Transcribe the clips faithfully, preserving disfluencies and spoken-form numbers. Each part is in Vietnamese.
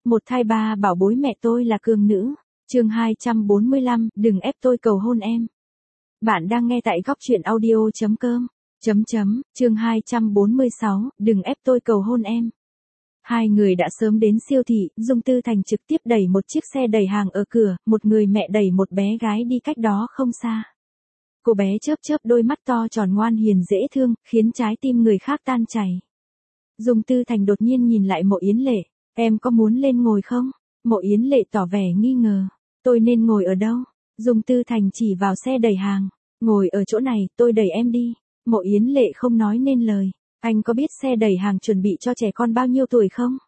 Một thai ba bảo bối mẹ tôi là cường nữ. Chương hai trăm bốn mươi lăm, đừng ép tôi cầu hôn em. Bạn đang nghe tại góc truyện audio chấm com. Chấm chấm, chương hai trăm bốn mươi sáu, đừng ép tôi cầu hôn em. Hai người đã sớm đến siêu thị, Dung Tư Thành trực tiếp đẩy một chiếc xe đầy hàng ở cửa, một người mẹ đẩy một bé gái đi cách đó không xa. Cô bé chớp chớp đôi mắt to tròn ngoan hiền dễ thương, khiến trái tim người khác tan chảy. Dung Tư Thành đột nhiên nhìn lại Mộ Yến Lệ, em có muốn lên ngồi không? Mộ Yến Lệ tỏ vẻ nghi ngờ, tôi nên ngồi ở đâu? Dung Tư Thành chỉ vào xe đầy hàng, ngồi ở chỗ này, tôi đẩy em đi. Mộ Yến Lệ không nói nên lời, anh có biết xe đầy hàng chuẩn bị cho trẻ con bao nhiêu tuổi không?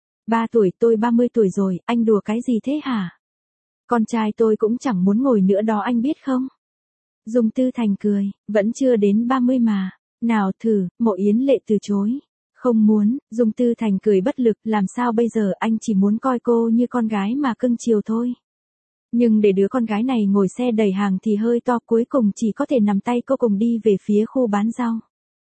Ba tuổi, tôi ba mươi tuổi rồi, anh đùa cái gì thế hả? Con trai tôi cũng chẳng muốn ngồi nữa đó anh biết không? Dung Tư Thành cười, vẫn chưa đến ba mươi mà. Nào thử, Mộ Yến Lệ từ chối. Không muốn, Dung Tư Thành cười bất lực, làm sao bây giờ, anh chỉ muốn coi cô như con gái mà cưng chiều thôi. Nhưng để đứa con gái này ngồi xe đầy hàng thì hơi to, cuối cùng chỉ có thể nắm tay cô cùng đi về phía khu bán rau.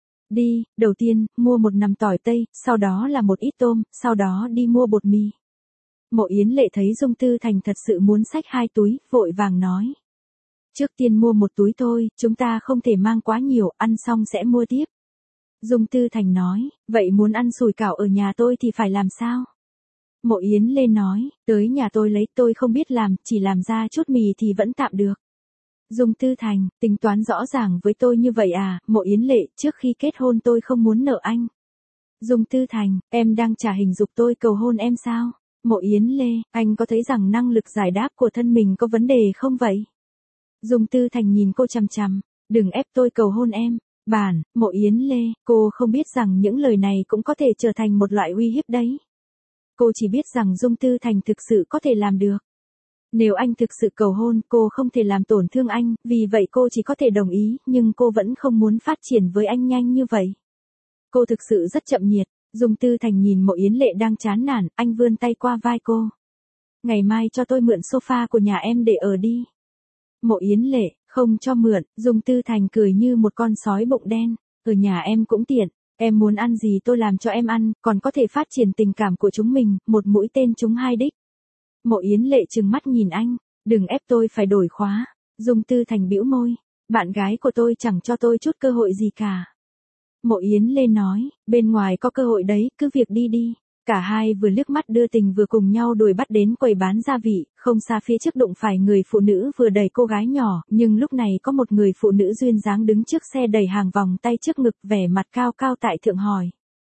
Đi, đầu tiên, mua một nắm tỏi tây, sau đó là một ít tôm, sau đó đi mua bột mì. Mộ Yến Lệ thấy Dung Tư Thành thật sự muốn xách hai túi, vội vàng nói. Trước tiên mua một túi thôi, chúng ta không thể mang quá nhiều, ăn xong sẽ mua tiếp. Dung Tư Thành nói, vậy muốn ăn sủi cảo ở nhà tôi thì phải làm sao? Mộ Yến Lê nói, tới nhà tôi lấy, tôi không biết làm, chỉ làm ra chút mì thì vẫn tạm được. Dung Tư Thành, tính toán rõ ràng với tôi như vậy à? Mộ Yến Lệ, trước khi kết hôn tôi không muốn nợ anh. Dung Tư Thành, em đang trả hình dục tôi cầu hôn em sao? Mộ Yến Lê, anh có thấy rằng năng lực giải đáp của thân mình có vấn đề không vậy? Dung Tư Thành nhìn cô chằm chằm, đừng ép tôi cầu hôn em. Bản, Mộ Yến Lê, cô không biết rằng những lời này cũng có thể trở thành một loại uy hiếp đấy. Cô chỉ biết rằng Dung Tư Thành thực sự có thể làm được. Nếu anh thực sự cầu hôn, cô không thể làm tổn thương anh, vì vậy cô chỉ có thể đồng ý, nhưng cô vẫn không muốn phát triển với anh nhanh như vậy. Cô thực sự rất chậm nhiệt. Dung Tư Thành nhìn Mộ Yến Lệ đang chán nản, anh vươn tay qua vai cô. Ngày mai cho tôi mượn sofa của nhà em để ở đi. Mộ Yến Lệ, không cho mượn. Dung Tư Thành cười như một con sói bụng đen, ở nhà em cũng tiện, em muốn ăn gì tôi làm cho em ăn, còn có thể phát triển tình cảm của chúng mình, một mũi tên trúng hai đích. Mộ Yến Lệ trừng mắt nhìn anh, đừng ép tôi phải đổi khóa. Dung Tư Thành bĩu môi, bạn gái của tôi chẳng cho tôi chút cơ hội gì cả. Mộ Yến Lê nói, bên ngoài có cơ hội đấy, cứ việc đi đi. Cả hai vừa liếc mắt đưa tình vừa cùng nhau đuổi bắt đến quầy bán gia vị, không xa phía trước đụng phải người phụ nữ vừa đẩy cô gái nhỏ, nhưng lúc này có một người phụ nữ duyên dáng đứng trước xe đẩy hàng vòng tay trước ngực vẻ mặt cao cao tại thượng hỏi.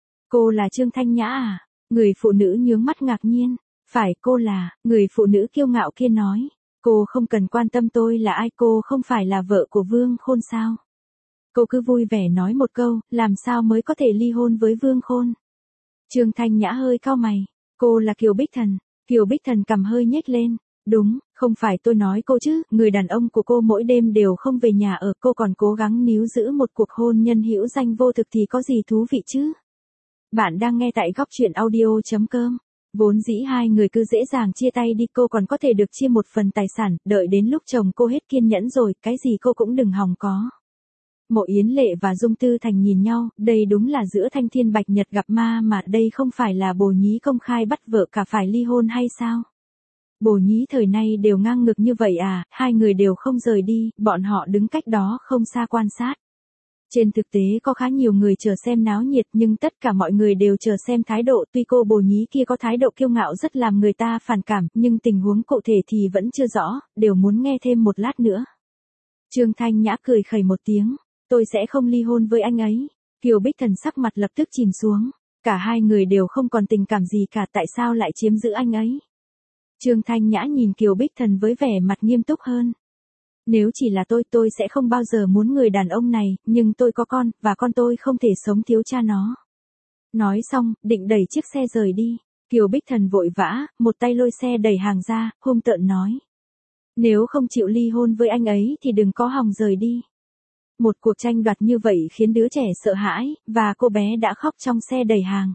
Cô là Trương Thanh Nhã à? Người phụ nữ nhướng mắt ngạc nhiên. Phải, cô là, người phụ nữ kiêu ngạo kia nói. Cô không cần quan tâm tôi là ai, cô không phải là vợ của Vương Khôn sao? Cô cứ vui vẻ nói một câu, làm sao mới có thể ly hôn với Vương Khôn? Trương Thanh Nhã hơi cau mày, cô là Kiều Bích Thần. Kiều Bích Thần cầm hơi nhếch lên, đúng, không phải tôi nói cô chứ, người đàn ông của cô mỗi đêm đều không về nhà ở, cô còn cố gắng níu giữ một cuộc hôn nhân hữu danh vô thực thì có gì thú vị chứ? Bạn đang nghe tại góc truyện audio chấm com. Vốn dĩ hai người cứ dễ dàng chia tay đi, cô còn có thể được chia một phần tài sản, đợi đến lúc chồng cô hết kiên nhẫn rồi, cái gì cô cũng đừng hòng có. Mộ Yến Lệ và Dung Tư Thành nhìn nhau, đây đúng là giữa thanh thiên bạch nhật gặp ma mà, đây không phải là bồ nhí công khai bắt vợ cả phải ly hôn hay sao? Bồ nhí thời nay đều ngang ngược như vậy à? Hai người đều không rời đi, bọn họ đứng cách đó không xa quan sát. Trên thực tế có khá nhiều người chờ xem náo nhiệt, nhưng tất cả mọi người đều chờ xem thái độ, tuy cô bồ nhí kia có thái độ kiêu ngạo rất làm người ta phản cảm, nhưng tình huống cụ thể thì vẫn chưa rõ, đều muốn nghe thêm một lát nữa. Trương Thanh Nhã cười khẩy một tiếng. Tôi sẽ không ly hôn với anh ấy. Kiều Bích Thần sắc mặt lập tức chìm xuống. Cả hai người đều không còn tình cảm gì cả, tại sao lại chiếm giữ anh ấy? Trương Thanh Nhã nhìn Kiều Bích Thần với vẻ mặt nghiêm túc hơn. Nếu chỉ là tôi, tôi sẽ không bao giờ muốn người đàn ông này, nhưng tôi có con, và con tôi không thể sống thiếu cha nó. Nói xong, định đẩy chiếc xe rời đi. Kiều Bích Thần vội vã, một tay lôi xe đẩy hàng ra, hung tợn nói. Nếu không chịu ly hôn với anh ấy thì đừng có hòng rời đi. Một cuộc tranh đoạt như vậy khiến đứa trẻ sợ hãi, và cô bé đã khóc trong xe đầy hàng.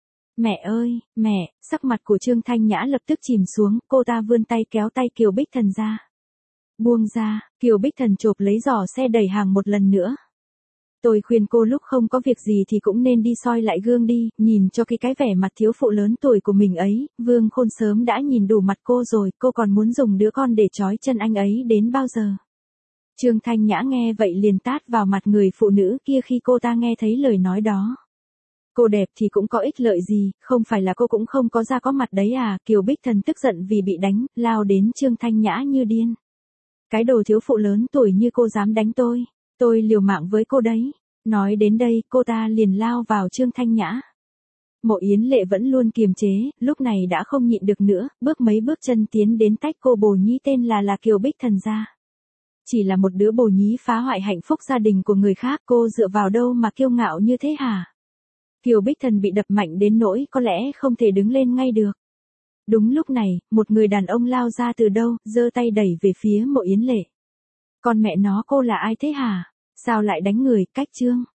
Mẹ ơi, mẹ, sắc mặt của Trương Thanh Nhã lập tức chìm xuống, cô ta vươn tay kéo tay Kiều Bích Thần ra. Buông ra, Kiều Bích Thần chộp lấy giỏ xe đầy hàng một lần nữa. Tôi khuyên cô lúc không có việc gì thì cũng nên đi soi lại gương đi, nhìn cho cái cái vẻ mặt thiếu phụ lớn tuổi của mình ấy, Vương Khôn sớm đã nhìn đủ mặt cô rồi, cô còn muốn dùng đứa con để trói chân anh ấy đến bao giờ. Trương Thanh Nhã nghe vậy liền tát vào mặt người phụ nữ kia khi cô ta nghe thấy lời nói đó. Cô đẹp thì cũng có ích lợi gì, không phải là cô cũng không có ra có mặt đấy à, Kiều Bích Thần tức giận vì bị đánh, lao đến Trương Thanh Nhã như điên. Cái đồ thiếu phụ lớn tuổi như cô dám đánh tôi, tôi liều mạng với cô đấy. Nói đến đây, cô ta liền lao vào Trương Thanh Nhã. Mộ Yến Lệ vẫn luôn kiềm chế, lúc này đã không nhịn được nữa, bước mấy bước chân tiến đến tách cô bồ nhí tên là là Kiều Bích Thần ra. Chỉ là một đứa bồ nhí phá hoại hạnh phúc gia đình của người khác, cô dựa vào đâu mà kiêu ngạo như thế hả? Kiều Bích Thần bị đập mạnh đến nỗi có lẽ không thể đứng lên ngay được. Đúng lúc này, một người đàn ông lao ra từ đâu, giơ tay đẩy về phía Mộ Yến Lệ. Con mẹ nó, cô là ai thế hả? Sao lại đánh người, Cách Trương?